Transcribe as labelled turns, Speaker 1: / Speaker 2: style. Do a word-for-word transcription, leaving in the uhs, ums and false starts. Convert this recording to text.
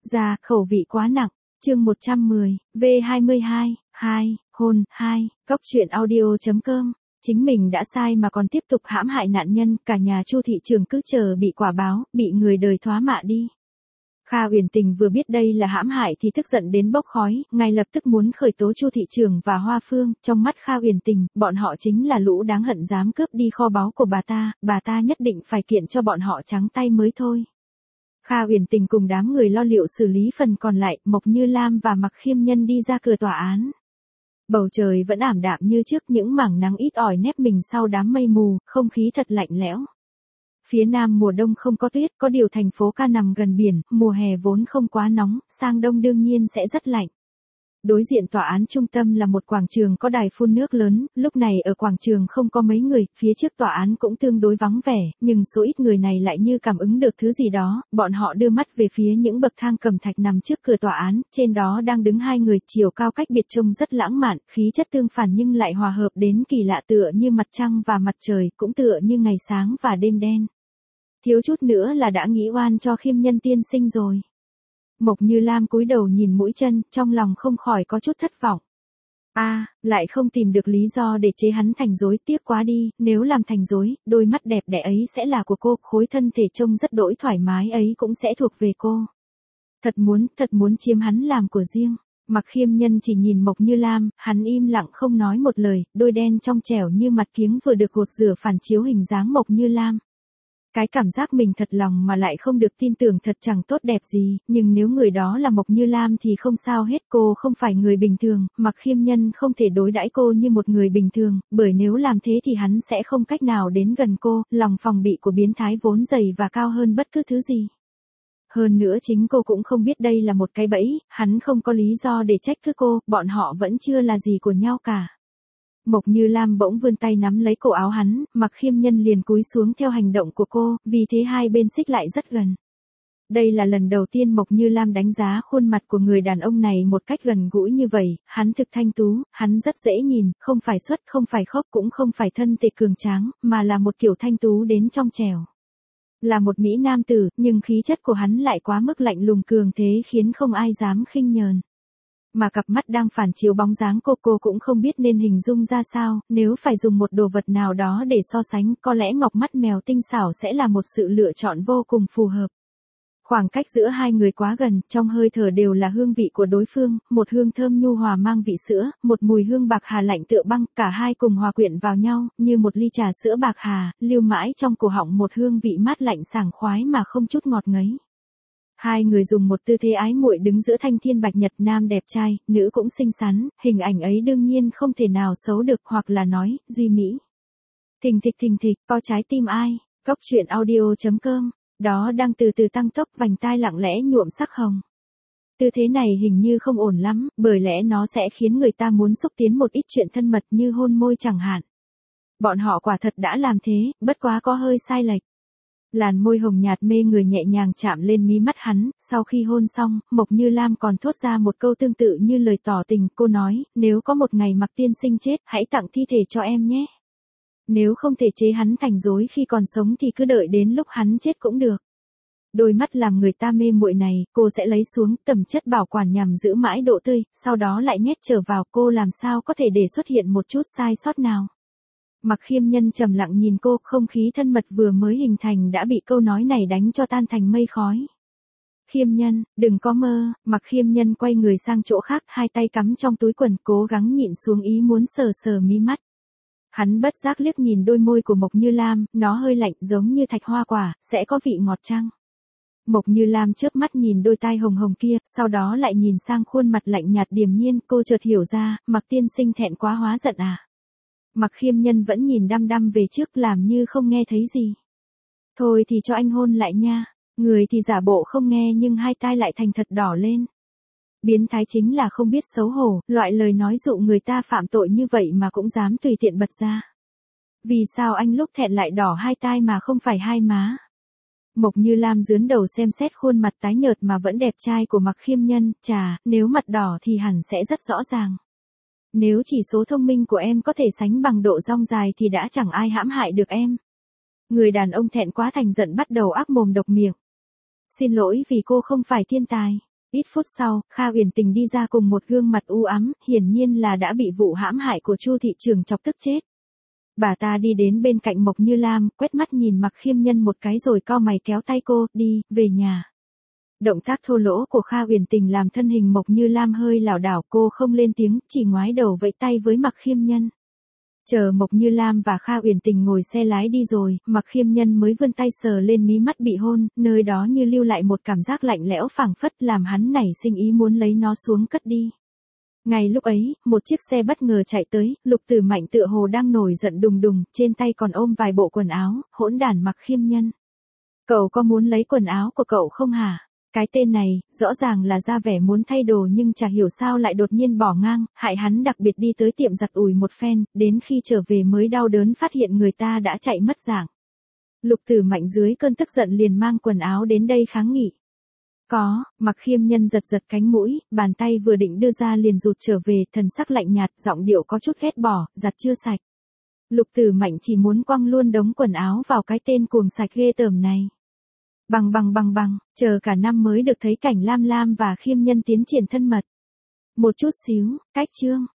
Speaker 1: Ra, khẩu vị quá nặng. Chương một trăm mười, V hai mươi hai, hai, hôn, hai, Cốc truyện audio chấm com. Chính mình đã sai mà còn tiếp tục hãm hại nạn nhân, cả nhà Chu thị trường cứ chờ bị quả báo, bị người đời thoá mạ đi. Kha Uyển Tình vừa biết đây là hãm hại thì tức giận đến bốc khói, ngay lập tức muốn khởi tố Chu thị trường và Hoa Phương, trong mắt Kha Uyển Tình, bọn họ chính là lũ đáng hận dám cướp đi kho báu của bà ta, bà ta nhất định phải kiện cho bọn họ trắng tay mới thôi. Kha Uyển Tình cùng đám người lo liệu xử lý phần còn lại, Mộc Như Lam và Mặc Khiêm Nhân đi ra cửa tòa án. Bầu trời vẫn ảm đạm như trước, những mảng nắng ít ỏi nép mình sau đám mây mù, không khí thật lạnh lẽo. Phía Nam mùa đông không có tuyết, có điều thành phố Ca nằm gần biển, mùa hè vốn không quá nóng, sang đông đương nhiên sẽ rất lạnh. Đối diện tòa án trung tâm là một quảng trường có đài phun nước lớn, lúc này ở quảng trường không có mấy người, phía trước tòa án cũng tương đối vắng vẻ, nhưng số ít người này lại như cảm ứng được thứ gì đó, bọn họ đưa mắt về phía những bậc thang cẩm thạch nằm trước cửa tòa án, trên đó đang đứng hai người, chiều cao cách biệt trông rất lãng mạn, khí chất tương phản nhưng lại hòa hợp đến kỳ lạ, tựa như mặt trăng và mặt trời, cũng tựa như ngày sáng và đêm đen. Thiếu chút nữa là đã nghĩ oan cho Khiêm Nhân tiên sinh rồi. Mộc Như Lam cúi đầu nhìn mũi chân, trong lòng không khỏi có chút thất vọng. A, à, lại không tìm được lý do để chế hắn thành rối, tiếc quá đi, nếu làm thành rối, đôi mắt đẹp đẽ ấy sẽ là của cô, khối thân thể trông rất đỗi thoải mái ấy cũng sẽ thuộc về cô. Thật muốn, thật muốn chiếm hắn làm của riêng. Mặc Khiêm Nhân chỉ nhìn Mộc Như Lam, hắn im lặng không nói một lời, đôi đen trong trẻo như mặt kiếng vừa được gột rửa phản chiếu hình dáng Mộc Như Lam. Cái cảm giác mình thật lòng mà lại không được tin tưởng thật chẳng tốt đẹp gì, nhưng nếu người đó là Mộc Như Lam thì không sao hết, cô không phải người bình thường, Mặc Khiêm Nhân không thể đối đãi cô như một người bình thường, bởi nếu làm thế thì hắn sẽ không cách nào đến gần cô, lòng phòng bị của biến thái vốn dày và cao hơn bất cứ thứ gì. Hơn nữa chính cô cũng không biết đây là một cái bẫy, hắn không có lý do để trách cứ cô, bọn họ vẫn chưa là gì của nhau cả. Mộc Như Lam bỗng vươn tay nắm lấy cổ áo hắn, Mặc Khiêm Nhân liền cúi xuống theo hành động của cô, vì thế hai bên xích lại rất gần. Đây là lần đầu tiên Mộc Như Lam đánh giá khuôn mặt của người đàn ông này một cách gần gũi như vậy, hắn thực thanh tú, hắn rất dễ nhìn, không phải xuất, không phải khốc, cũng không phải thân thể cường tráng, mà là một kiểu thanh tú đến trong trẻo. Là một mỹ nam tử, nhưng khí chất của hắn lại quá mức lạnh lùng cường thế khiến không ai dám khinh nhờn. Mà cặp mắt đang phản chiếu bóng dáng cô, cô cũng không biết nên hình dung ra sao, nếu phải dùng một đồ vật nào đó để so sánh, có lẽ ngọc mắt mèo tinh xảo sẽ là một sự lựa chọn vô cùng phù hợp. Khoảng cách giữa hai người quá gần, trong hơi thở đều là hương vị của đối phương, một hương thơm nhu hòa mang vị sữa, một mùi hương bạc hà lạnh tựa băng, cả hai cùng hòa quyện vào nhau, như một ly trà sữa bạc hà, lưu mãi trong cổ họng một hương vị mát lạnh sảng khoái mà không chút ngọt ngấy. Hai người dùng một tư thế ái muội đứng giữa thanh thiên bạch nhật, nam đẹp trai, nữ cũng xinh xắn, hình ảnh ấy đương nhiên không thể nào xấu được, hoặc là nói, duy mỹ. Thình thịch thình thịch, có trái tim ai, Cốc truyện audio chấm com, đó đang từ từ tăng tốc, vành tai lặng lẽ nhuộm sắc hồng. Tư thế này hình như không ổn lắm, bởi lẽ nó sẽ khiến người ta muốn xúc tiến một ít chuyện thân mật như hôn môi chẳng hạn. Bọn họ quả thật đã làm thế, bất quá có hơi sai lệch. Làn môi hồng nhạt mê người nhẹ nhàng chạm lên mí mắt hắn, sau khi hôn xong, Mộc Như Lam còn thốt ra một câu tương tự như lời tỏ tình, cô nói, nếu có một ngày Mặc tiên sinh chết, hãy tặng thi thể cho em nhé. Nếu không thể chế hắn thành rối khi còn sống thì cứ đợi đến lúc hắn chết cũng được. Đôi mắt làm người ta mê muội này, cô sẽ lấy xuống, tẩm chất bảo quản nhằm giữ mãi độ tươi, sau đó lại nhét trở vào, cô làm sao có thể để xuất hiện một chút sai sót nào. Mặc Khiêm Nhân trầm lặng nhìn cô, không khí thân mật vừa mới hình thành đã bị câu nói này đánh cho tan thành mây khói. Khiêm Nhân, đừng có mơ. Mặc Khiêm Nhân quay người sang chỗ khác, hai tay cắm trong túi quần, cố gắng nhịn xuống ý muốn sờ sờ mí mắt. Hắn bất giác liếc nhìn đôi môi của Mộc Như Lam, nó hơi lạnh giống như thạch hoa quả, sẽ có vị ngọt chăng? Mộc Như Lam chớp mắt nhìn đôi tai hồng hồng kia, sau đó lại nhìn sang khuôn mặt lạnh nhạt điềm nhiên, cô chợt hiểu ra, Mặc tiên sinh thẹn quá hóa giận à? Mặc Khiêm Nhân vẫn nhìn đăm đăm về trước, làm như không nghe thấy gì. Thôi thì cho anh hôn lại nha. Người thì giả bộ không nghe nhưng hai tai lại thành thật đỏ lên. Biến thái chính là không biết xấu hổ, loại lời nói dụ người ta phạm tội như vậy mà cũng dám tùy tiện bật ra. Vì sao anh lúc thẹn lại đỏ hai tai mà không phải hai má? Mộc Như Lam giướn đầu xem xét khuôn mặt tái nhợt mà vẫn đẹp trai của Mặc Khiêm Nhân, chà, nếu mặt đỏ thì hẳn sẽ rất rõ ràng. Nếu chỉ số thông minh của em có thể sánh bằng độ dong dài thì đã chẳng ai hãm hại được em. Người đàn ông thẹn quá thành giận bắt đầu ác mồm độc miệng. Xin lỗi vì cô không phải thiên tài. Ít phút sau, Kha Uyển Tình đi ra cùng một gương mặt u ám, hiển nhiên là đã bị vụ hãm hại của Chu thị trường chọc tức chết. Bà ta đi đến bên cạnh Mộc Như Lam, quét mắt nhìn Mặc Khiêm Nhân một cái rồi cau mày kéo tay cô, đi, về nhà. Động tác thô lỗ của Kha Uyển Tình làm thân hình Mộc Như Lam hơi lảo đảo, cô không lên tiếng, chỉ ngoái đầu vẫy tay với Mặc Khiêm Nhân. Chờ Mộc Như Lam và Kha Uyển Tình ngồi xe lái đi rồi, Mặc Khiêm Nhân mới vươn tay sờ lên mí mắt bị hôn, nơi đó như lưu lại một cảm giác lạnh lẽo phảng phất làm hắn nảy sinh ý muốn lấy nó xuống cất đi. Ngay lúc ấy, một chiếc xe bất ngờ chạy tới, Lục Tử Mạnh tựa hồ đang nổi giận đùng đùng, trên tay còn ôm vài bộ quần áo, hỗn đản Mặc Khiêm Nhân. Cậu có muốn lấy quần áo của cậu không hả? Cái tên này, rõ ràng là ra vẻ muốn thay đồ nhưng chả hiểu sao lại đột nhiên bỏ ngang, hại hắn đặc biệt đi tới tiệm giặt ủi một phen, đến khi trở về mới đau đớn phát hiện người ta đã chạy mất dạng. Lục Tử Mạnh dưới cơn tức giận liền mang quần áo đến đây kháng nghị. Có, Mặc Khiêm Nhân giật giật cánh mũi, bàn tay vừa định đưa ra liền rụt trở về, thần sắc lạnh nhạt, giọng điệu có chút ghét bỏ, giặt chưa sạch. Lục Tử Mạnh chỉ muốn quăng luôn đống quần áo vào cái tên cuồng sạch ghê tởm này. Bằng bằng bằng bằng, chờ cả năm mới được thấy cảnh Lam Lam và Khiêm Nhân tiến triển thân mật. Một chút xíu, cách chương.